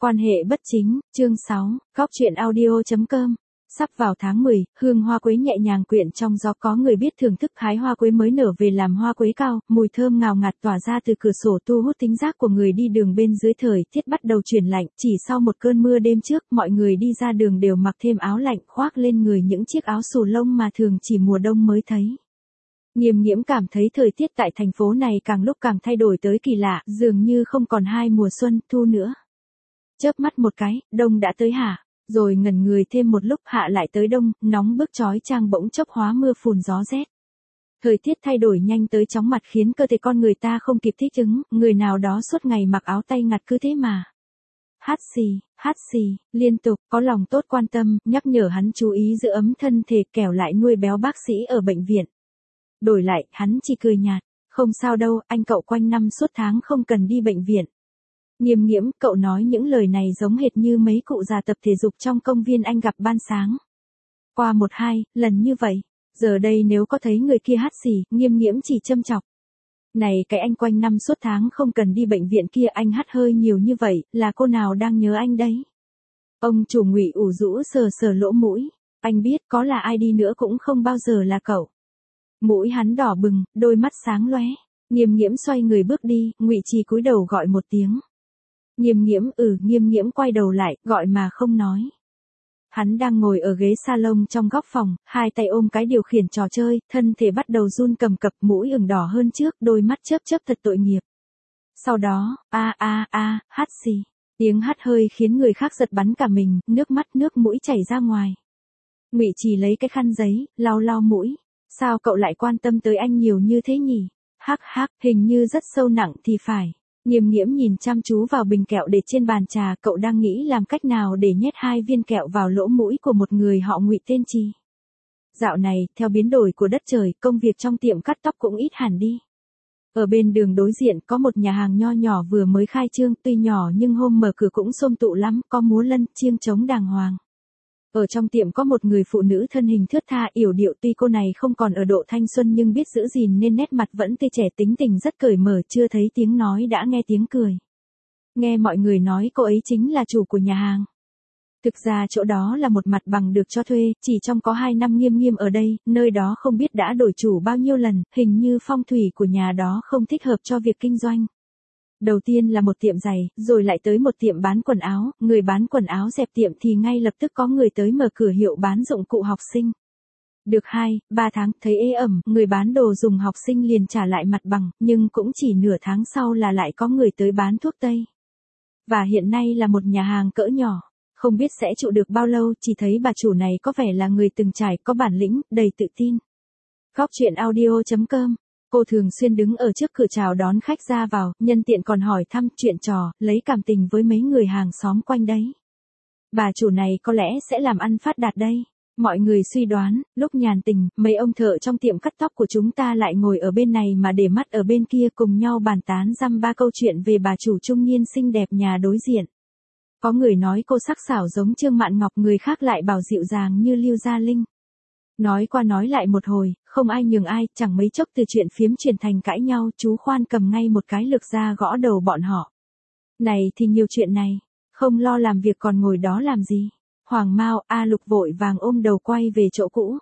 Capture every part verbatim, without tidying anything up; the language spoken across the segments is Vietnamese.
Quan hệ bất chính, chương sáu, góc truyện audio chấm com. Sắp vào tháng mười, hương hoa quế nhẹ nhàng quyện trong gió, có người biết thưởng thức hái hoa quế mới nở về làm hoa quế cao, mùi thơm ngào ngạt tỏa ra từ cửa sổ thu hút tính giác của người đi đường bên dưới. Thời tiết bắt đầu chuyển lạnh, chỉ sau một cơn mưa đêm trước, mọi người đi ra đường đều mặc thêm áo lạnh, khoác lên người những chiếc áo xù lông mà thường chỉ mùa đông mới thấy. Nghiêm Nghiễm cảm thấy thời tiết tại thành phố này càng lúc càng thay đổi tới kỳ lạ, dường như không còn hai mùa xuân, thu nữa. Chớp mắt một cái, đông đã tới hả? Rồi ngẩn người thêm một lúc, hạ lại tới đông, nóng bức chói chang bỗng chốc hóa mưa phùn gió rét. Thời tiết thay đổi nhanh tới chóng mặt khiến cơ thể con người ta không kịp thích ứng, người nào đó suốt ngày mặc áo tay ngặt cứ thế mà. Hát xì, hát xì, liên tục, có lòng tốt quan tâm, nhắc nhở hắn chú ý giữ ấm thân thể, kẻo lại nuôi béo bác sĩ ở bệnh viện. Đổi lại, hắn chỉ cười nhạt, không sao đâu, anh cậu quanh năm suốt tháng không cần đi bệnh viện. Nghiêm Nghiễm, cậu nói những lời này giống hệt như mấy cụ già tập thể dục trong công viên anh gặp ban sáng. Qua một hai, lần như vậy, giờ đây nếu có thấy người kia hát xì, Nghiêm Nghiễm chỉ châm chọc. Này cái anh quanh năm suốt tháng không cần đi bệnh viện kia, anh hắt hơi nhiều như vậy, là cô nào đang nhớ anh đấy? Ông chủ Ngụy ủ rũ sờ sờ lỗ mũi, anh biết có là ai đi nữa cũng không bao giờ là cậu. Mũi hắn đỏ bừng, đôi mắt sáng lóe. Nghiêm Nghiễm xoay người bước đi, Ngụy Trì cúi đầu gọi một tiếng. Nghiêm Nghiễm, ừ, Nghiêm Nghiễm quay đầu lại, gọi mà không nói. Hắn đang ngồi ở ghế salon trong góc phòng, hai tay ôm cái điều khiển trò chơi, thân thể bắt đầu run cầm cập, mũi ửng đỏ hơn trước, đôi mắt chớp chớp thật tội nghiệp. Sau đó, a a a, hát xì. Tiếng hắt hơi khiến người khác giật bắn cả mình, nước mắt nước mũi chảy ra ngoài. Ngụy Trì lấy cái khăn giấy, lau lau mũi. Sao cậu lại quan tâm tới anh nhiều như thế nhỉ? Hắc hắc, hình như rất sâu nặng thì phải. Nghiêm Nghiễm nhìn chăm chú vào bình kẹo để trên bàn trà, cậu đang nghĩ làm cách nào để nhét hai viên kẹo vào lỗ mũi của một người họ Ngụy tên Trì. Dạo này, theo biến đổi của đất trời, công việc trong tiệm cắt tóc cũng ít hẳn đi. Ở bên đường đối diện có một nhà hàng nho nhỏ vừa mới khai trương, tuy nhỏ nhưng hôm mở cửa cũng xôm tụ lắm, có múa lân, chiêng trống đàng hoàng. Ở trong tiệm có một người phụ nữ thân hình thướt tha yểu điệu, tuy cô này không còn ở độ thanh xuân nhưng biết giữ gìn nên nét mặt vẫn tươi trẻ, tính tình rất cởi mở, chưa thấy tiếng nói đã nghe tiếng cười. Nghe mọi người nói cô ấy chính là chủ của nhà hàng. Thực ra chỗ đó là một mặt bằng được cho thuê, chỉ trong có hai năm Nghiêm Nghiêm ở đây, nơi đó không biết đã đổi chủ bao nhiêu lần, hình như phong thủy của nhà đó không thích hợp cho việc kinh doanh. Đầu tiên là một tiệm giày, rồi lại tới một tiệm bán quần áo, người bán quần áo dẹp tiệm thì ngay lập tức có người tới mở cửa hiệu bán dụng cụ học sinh. Được hai, ba tháng, thấy ế ẩm, người bán đồ dùng học sinh liền trả lại mặt bằng, nhưng cũng chỉ nửa tháng sau là lại có người tới bán thuốc tây. Và hiện nay là một nhà hàng cỡ nhỏ, không biết sẽ trụ được bao lâu, chỉ thấy bà chủ này có vẻ là người từng trải, có bản lĩnh, đầy tự tin. Góc truyện audio chấm com. Cô thường xuyên đứng ở trước cửa chào đón khách ra vào, nhân tiện còn hỏi thăm chuyện trò, lấy cảm tình với mấy người hàng xóm quanh đấy. Bà chủ này có lẽ sẽ làm ăn phát đạt đây. Mọi người suy đoán, lúc nhàn tình, mấy ông thợ trong tiệm cắt tóc của chúng ta lại ngồi ở bên này mà để mắt ở bên kia, cùng nhau bàn tán dăm ba câu chuyện về bà chủ trung niên xinh đẹp nhà đối diện. Có người nói cô sắc sảo giống Trương Mạn Ngọc, người khác lại bảo dịu dàng như Lưu Gia Linh. Nói qua nói lại một hồi, không ai nhường ai, chẳng mấy chốc từ chuyện phiếm chuyển thành cãi nhau, chú Khoan cầm ngay một cái lược ra gõ đầu bọn họ. Này thì nhiều chuyện này, không lo làm việc còn ngồi đó làm gì? Hoàng Mao, A Lục vội vàng ôm đầu quay về chỗ cũ.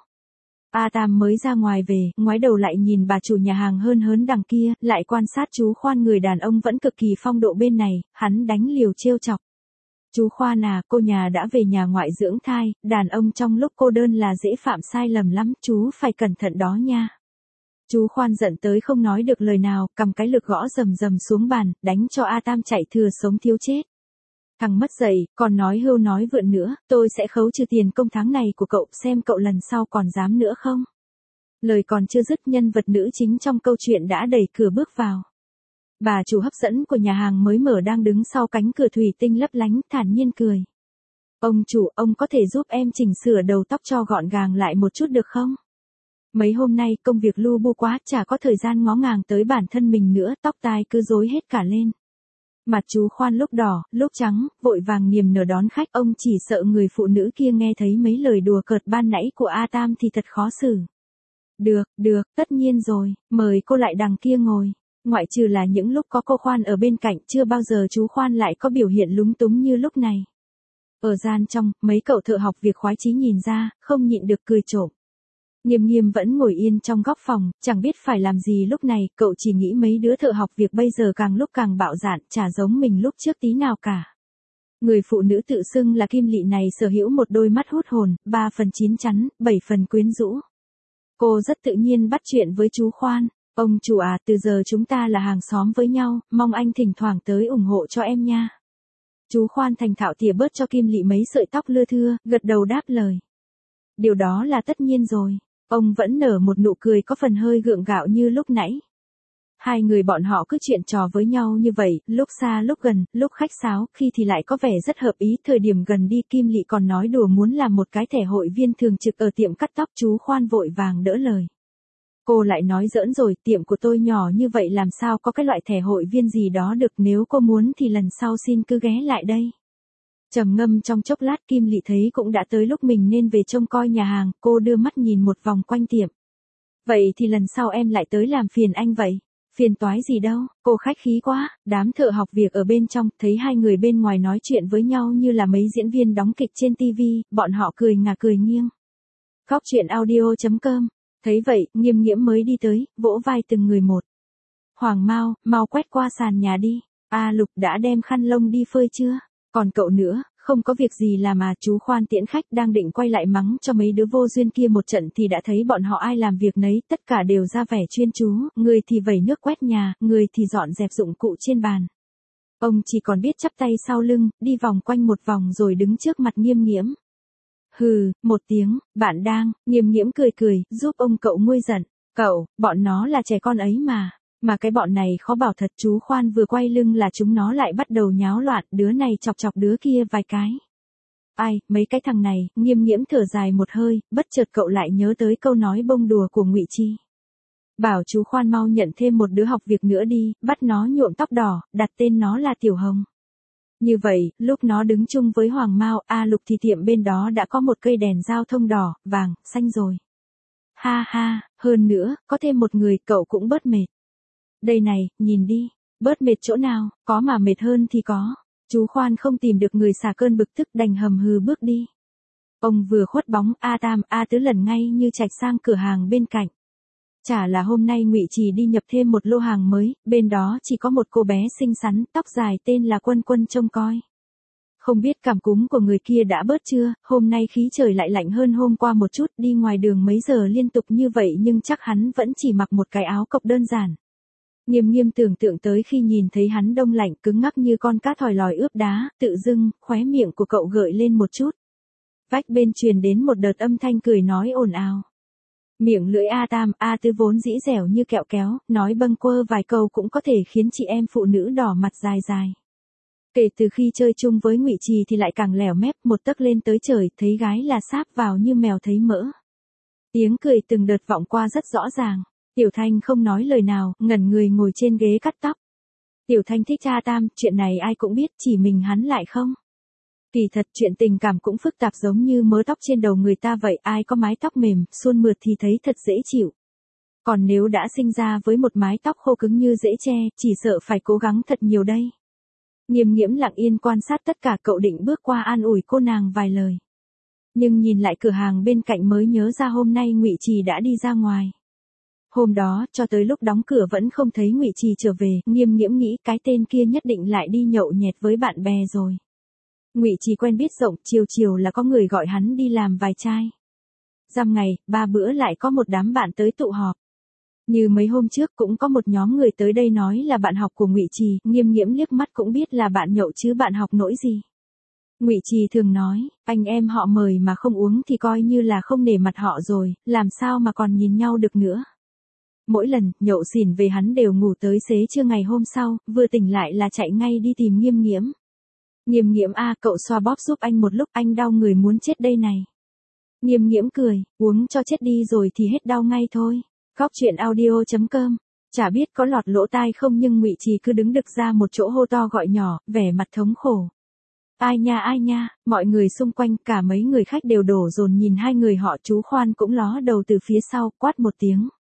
A Tam mới ra ngoài về, ngoái đầu lại nhìn bà chủ nhà hàng hơn hớn đằng kia, lại quan sát chú Khoan, người đàn ông vẫn cực kỳ phong độ bên này, hắn đánh liều trêu chọc. Chú Khoan à, cô nhà đã về nhà ngoại dưỡng thai, đàn ông trong lúc cô đơn là dễ phạm sai lầm lắm, chú phải cẩn thận đó nha. Chú Khoan giận tới không nói được lời nào, cầm cái lược gõ rầm rầm xuống bàn, đánh cho A Tam chạy thừa sống thiếu chết. Thằng mất dạy, còn nói hưu nói vượn nữa, tôi sẽ khấu trừ tiền công tháng này của cậu, xem cậu lần sau còn dám nữa không. Lời còn chưa dứt, nhân vật nữ chính trong câu chuyện đã đẩy cửa bước vào. Bà chủ hấp dẫn của nhà hàng mới mở đang đứng sau cánh cửa thủy tinh lấp lánh, thản nhiên cười. Ông chủ, ông có thể giúp em chỉnh sửa đầu tóc cho gọn gàng lại một chút được không? Mấy hôm nay công việc lu bu quá, chả có thời gian ngó ngàng tới bản thân mình nữa, tóc tai cứ rối hết cả lên. Mặt chú Khoan lúc đỏ, lúc trắng, vội vàng niềm nở đón khách, ông chỉ sợ người phụ nữ kia nghe thấy mấy lời đùa cợt ban nãy của A Tam thì thật khó xử. Được, được, tất nhiên rồi, mời cô lại đằng kia ngồi. Ngoại trừ là những lúc có cô Khoan ở bên cạnh, chưa bao giờ chú Khoan lại có biểu hiện lúng túng như lúc này. Ở gian trong, mấy cậu thợ học việc khoái chí nhìn ra, không nhịn được cười trộm. Nghiêm Nghiêm vẫn ngồi yên trong góc phòng, chẳng biết phải làm gì lúc này, cậu chỉ nghĩ mấy đứa thợ học việc bây giờ càng lúc càng bạo dạn, chả giống mình lúc trước tí nào cả. Người phụ nữ tự xưng là Kim Lị này sở hữu một đôi mắt hút hồn, ba phần chín chắn, bảy phần quyến rũ. Cô rất tự nhiên bắt chuyện với chú Khoan. Ông chủ à, từ giờ chúng ta là hàng xóm với nhau, mong anh thỉnh thoảng tới ủng hộ cho em nha. Chú Khoan thành thạo tỉa bớt cho Kim Lị mấy sợi tóc lưa thưa, gật đầu đáp lời. Điều đó là tất nhiên rồi. Ông vẫn nở một nụ cười có phần hơi gượng gạo như lúc nãy. Hai người bọn họ cứ chuyện trò với nhau như vậy, lúc xa lúc gần, lúc khách sáo, khi thì lại có vẻ rất hợp ý. Thời điểm gần đi Kim Lị còn nói đùa muốn làm một cái thẻ hội viên thường trực ở tiệm cắt tóc. Chú Khoan vội vàng đỡ lời. Cô lại nói giỡn rồi, tiệm của tôi nhỏ như vậy làm sao có cái loại thẻ hội viên gì đó được, nếu cô muốn thì lần sau xin cứ ghé lại đây. Trầm ngâm trong chốc lát Kim Lị thấy cũng đã tới lúc mình nên về trông coi nhà hàng, cô đưa mắt nhìn một vòng quanh tiệm. Vậy thì lần sau em lại tới làm phiền anh vậy. Phiền toái gì đâu, cô khách khí quá. Đám thợ học việc ở bên trong, thấy hai người bên ngoài nói chuyện với nhau như là mấy diễn viên đóng kịch trên tivi, bọn họ cười ngả cười nghiêng. Góc chuyện audio chấm com. Thấy vậy, Nghiêm Nghiễm mới đi tới, vỗ vai từng người một. Hoàng Mao, mau quét qua sàn nhà đi. A Lục đã đem khăn lông đi phơi chưa? Còn cậu nữa, không có việc gì làm mà. Chú Khoan tiễn khách đang định quay lại mắng cho mấy đứa vô duyên kia một trận thì đã thấy bọn họ ai làm việc nấy, tất cả đều ra vẻ chuyên chú, người thì vẩy nước quét nhà, người thì dọn dẹp dụng cụ trên bàn. Ông chỉ còn biết chắp tay sau lưng, đi vòng quanh một vòng rồi đứng trước mặt Nghiêm Nghiễm. Hừ, một tiếng, bạn đang, Nghiêm Nghiễm cười cười, giúp ông cậu nguôi giận. Cậu, bọn nó là trẻ con ấy mà. Mà cái bọn này khó bảo thật. Chú Khoan vừa quay lưng là chúng nó lại bắt đầu nháo loạn, đứa này chọc chọc đứa kia vài cái. Ai, mấy cái thằng này, Nghiêm Nghiễm thở dài một hơi, bất chợt cậu lại nhớ tới câu nói bông đùa của Ngụy Chi. Bảo chú Khoan mau nhận thêm một đứa học việc nữa đi, bắt nó nhuộm tóc đỏ, đặt tên nó là Tiểu Hồng. Như vậy, lúc nó đứng chung với Hoàng Mao, A Lục thì tiệm bên đó đã có một cây đèn giao thông đỏ, vàng, xanh rồi. Ha ha, hơn nữa, có thêm một người cậu cũng bớt mệt. Đây này, nhìn đi, bớt mệt chỗ nào, có mà mệt hơn thì có. Chú Khoan không tìm được người xả cơn bực tức đành hầm hừ bước đi. Ông vừa khuất bóng, A Tam, A Tứ lần ngay như chạch sang cửa hàng bên cạnh. Chả là hôm nay Ngụy Trì đi nhập thêm một lô hàng mới, bên đó chỉ có một cô bé xinh xắn, tóc dài tên là Quân Quân trông coi. Không biết cảm cúm của người kia đã bớt chưa, hôm nay khí trời lại lạnh hơn hôm qua một chút, đi ngoài đường mấy giờ liên tục như vậy nhưng chắc hắn vẫn chỉ mặc một cái áo cộc đơn giản. Nghiêm Nghiêm tưởng tượng tới khi nhìn thấy hắn đông lạnh cứng ngắc như con cá thòi lòi ướp đá, tự dưng, khóe miệng của cậu gợi lên một chút. Vách bên truyền đến một đợt âm thanh cười nói ồn ào. Miệng lưỡi A Tam, A Tứ vốn dĩ dẻo như kẹo kéo, nói bâng quơ vài câu cũng có thể khiến chị em phụ nữ đỏ mặt dài dài. Kể từ khi chơi chung với Ngụy Trì thì lại càng lẻo mép một tấc lên tới trời, thấy gái là sáp vào như mèo thấy mỡ. Tiếng cười từng đợt vọng qua rất rõ ràng. Tiểu Thanh không nói lời nào, ngẩn người ngồi trên ghế cắt tóc. Tiểu Thanh thích A Tam, chuyện này ai cũng biết, chỉ mình hắn lại không. Kỳ thật chuyện tình cảm cũng phức tạp giống như mớ tóc trên đầu người ta vậy, ai có mái tóc mềm, suôn mượt thì thấy thật dễ chịu. Còn nếu đã sinh ra với một mái tóc khô cứng như rễ tre, chỉ sợ phải cố gắng thật nhiều đây. Nghiêm Nghiễm lặng yên quan sát tất cả, cậu định bước qua an ủi cô nàng vài lời. Nhưng nhìn lại cửa hàng bên cạnh mới nhớ ra hôm nay Ngụy Trì đã đi ra ngoài. Hôm đó, cho tới lúc đóng cửa vẫn không thấy Ngụy Trì trở về, Nghiêm Nghiễm nghĩ cái tên kia nhất định lại đi nhậu nhẹt với bạn bè rồi. Ngụy Trì quen biết rộng, chiều chiều là có người gọi hắn đi làm vài chai. Dăm ngày, ba bữa lại có một đám bạn tới tụ họp. Như mấy hôm trước cũng có một nhóm người tới đây nói là bạn học của Ngụy Trì, Nghiêm Nghiễm liếc mắt cũng biết là bạn nhậu chứ bạn học nỗi gì. Ngụy Trì thường nói, anh em họ mời mà không uống thì coi như là không nể mặt họ rồi, làm sao mà còn nhìn nhau được nữa. Mỗi lần nhậu xỉn về hắn đều ngủ tới xế trưa ngày hôm sau, vừa tỉnh lại là chạy ngay đi tìm Nghiêm Nghiễm. Nghiêm Nghiễm a, cậu xoa bóp giúp anh một lúc, anh đau người muốn chết đây này. Nghiêm Nghiễm cười, uống cho chết đi rồi thì hết đau ngay thôi. Góc chuyện audio chấm com. Chả biết có lọt lỗ tai không nhưng Ngụy Trì cứ đứng đực ra một chỗ hô to gọi nhỏ, vẻ mặt thống khổ. Ai nha ai nha, mọi người xung quanh, cả mấy người khách đều đổ dồn nhìn hai người họ. Chú Khoan cũng ló đầu từ phía sau, quát một tiếng.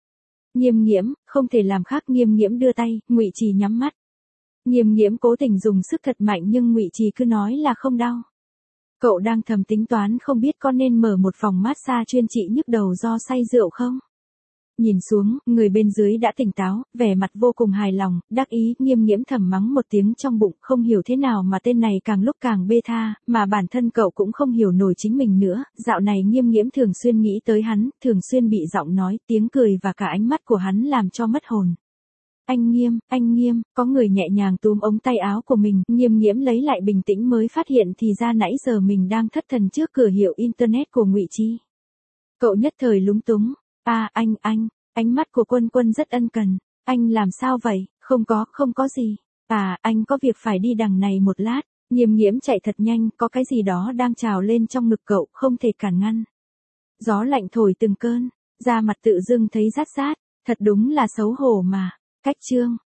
Nghiêm Nghiễm, không thể làm khác. Nghiêm Nghiễm đưa tay, Ngụy Trì nhắm mắt. Nghiêm Nghiễm cố tình dùng sức thật mạnh nhưng Ngụy Trì cứ nói là không đau. Cậu đang thầm tính toán không biết có nên mở một phòng massage chuyên trị nhức đầu do say rượu không? Nhìn xuống, người bên dưới đã tỉnh táo, vẻ mặt vô cùng hài lòng, đắc ý. Nghiêm Nghiễm thầm mắng một tiếng trong bụng, không hiểu thế nào mà tên này càng lúc càng bê tha, mà bản thân cậu cũng không hiểu nổi chính mình nữa. Dạo này Nghiêm Nghiễm thường xuyên nghĩ tới hắn, thường xuyên bị giọng nói, tiếng cười và cả ánh mắt của hắn làm cho mất hồn. Anh Nghiêm, anh Nghiêm, có người nhẹ nhàng túm ống tay áo của mình. Nghiêm Nghiễm lấy lại bình tĩnh mới phát hiện thì ra nãy giờ mình đang thất thần trước cửa hiệu internet của Ngụy Trì. Cậu nhất thời lúng túng. À anh, anh. Ánh mắt của Quân Quân rất ân cần. Anh làm sao vậy? Không có, không có gì. À, anh có việc phải đi đằng này một lát. Nghiêm Nghiễm chạy thật nhanh, có cái gì đó đang trào lên trong ngực cậu, không thể cản ngăn. Gió lạnh thổi từng cơn, da mặt tự dưng thấy rát rát, thật đúng là xấu hổ mà. Cách chương